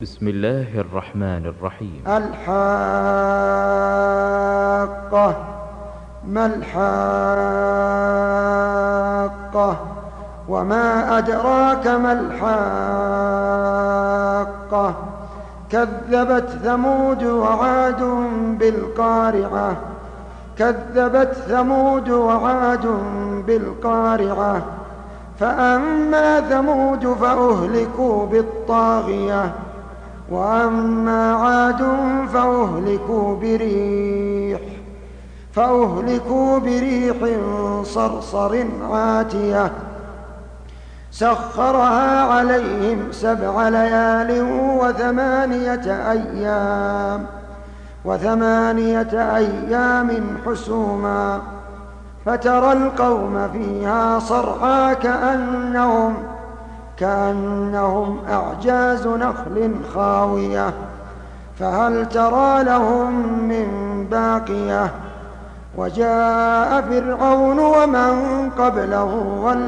بسم الله الرحمن الرحيم. الحاقة. ما الحاقة؟ وما أدراك ما الحاقة؟ كذبت ثمود وعاد بالقارعة. كذبت ثمود وعاد بالقارعة. فأما ثمود فأهلكوا بالطاغية، وأما عاد فأهلكوا بريح صرصر عاتية سخرها عليهم 7 ليال وثمانية أيام حسوما، فترى القوم فيها صرعى كأنهم أعجاز نخل خاوية، فهل ترى لهم من باقية؟ وجاء فرعون ومن قبله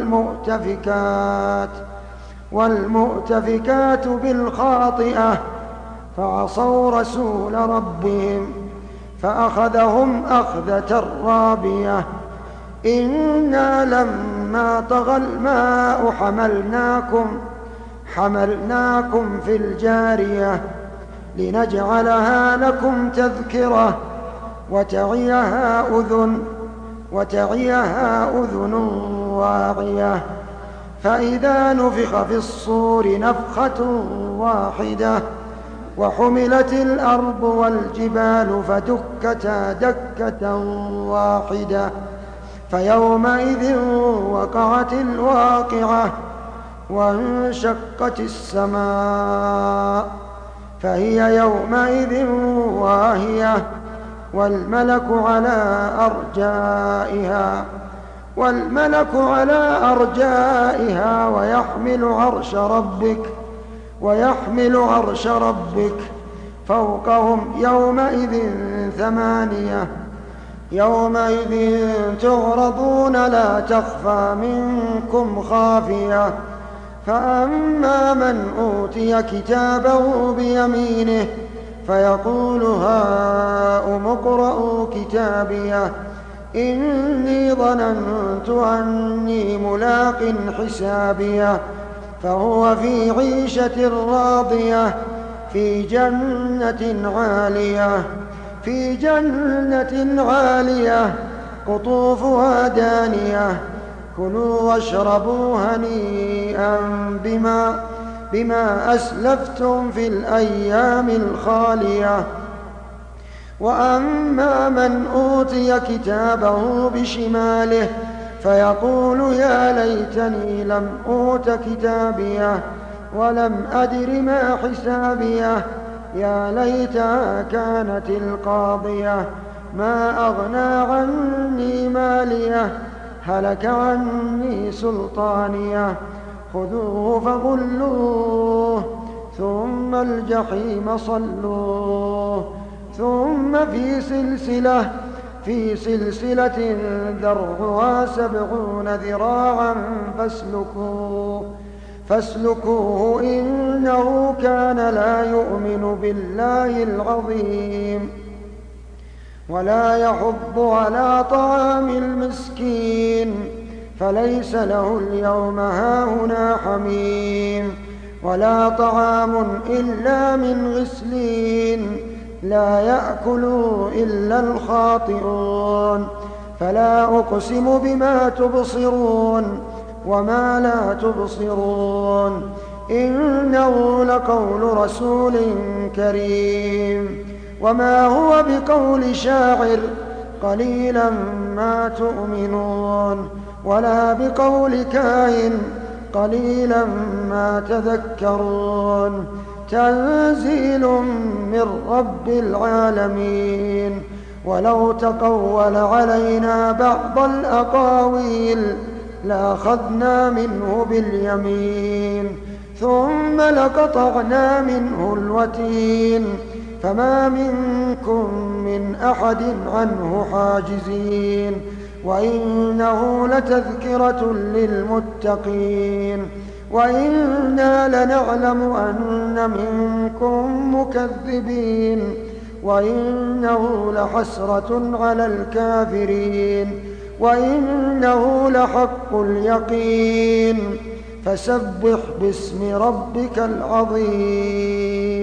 والمؤتفكات بالخاطئة، فعصوا رسول ربهم فأخذهم أخذة رابية. إنا لما طغى الماء حملناكم في الجارية لنجعلها لكم تذكرة وتعيها أذن واعية. فإذا نفخ في الصور نفخة واحدة وحملت الأرض والجبال فدكتا دكة واحدة، فيومئذ وقعت الواقعة، وانشقت السماء فهي يومئذ واهية، والملك على أرجائها ويحمل عرش ربك فوقهم يومئذ 8. يومئذ تعرضون لا تخفى منكم خافية. فأما من أوتي كتابه بيمينه فيقول هاؤم اقرءوا كتابيه إني ظننت أني ملاق حسابيه، فهو في عيشة راضية في جنة عالية قطوفها دانية. كلوا واشربوا هنيئا بما أسلفتم في الأيام الخالية. وأما من أوتي كتابه بشماله فيقول يا ليتني لم أوت كتابيه ولم أدر ما حسابيه، يا ليتها كانت القاضية ما أغنى عني ماليه هلك عني سلطانيه. خذوه فغلوه ثم الجحيم صلوه ثم في سلسلة ذرعها 70 ذراعا فاسلكوه إنه كان لا يؤمن بالله العظيم ولا يحض على طعام المسكين، فليس له اليوم هاهنا حميم ولا طعام إلا من غسلين لا يأكله إلا الخاطئون. فلا أقسم بما تبصرون وما لا تبصرون، إنه لقول رسول كريم وما هو بقول شاعر قليلا ما تؤمنون، ولا بقول كاهن قليلا ما تذكرون. تنزيل من رب العالمين. ولو تقول علينا بعض الأقاويل لأخذنا منه باليمين ثم لقطعنا منه الوتين، فما منكم من أحد عنه حاجزين. وإنه لتذكرة للمتقين وإنا لنعلم أن منكم مكذبين وإنه لحسرة على الكافرين وإنه لحق اليقين فسبح باسم ربك العظيم.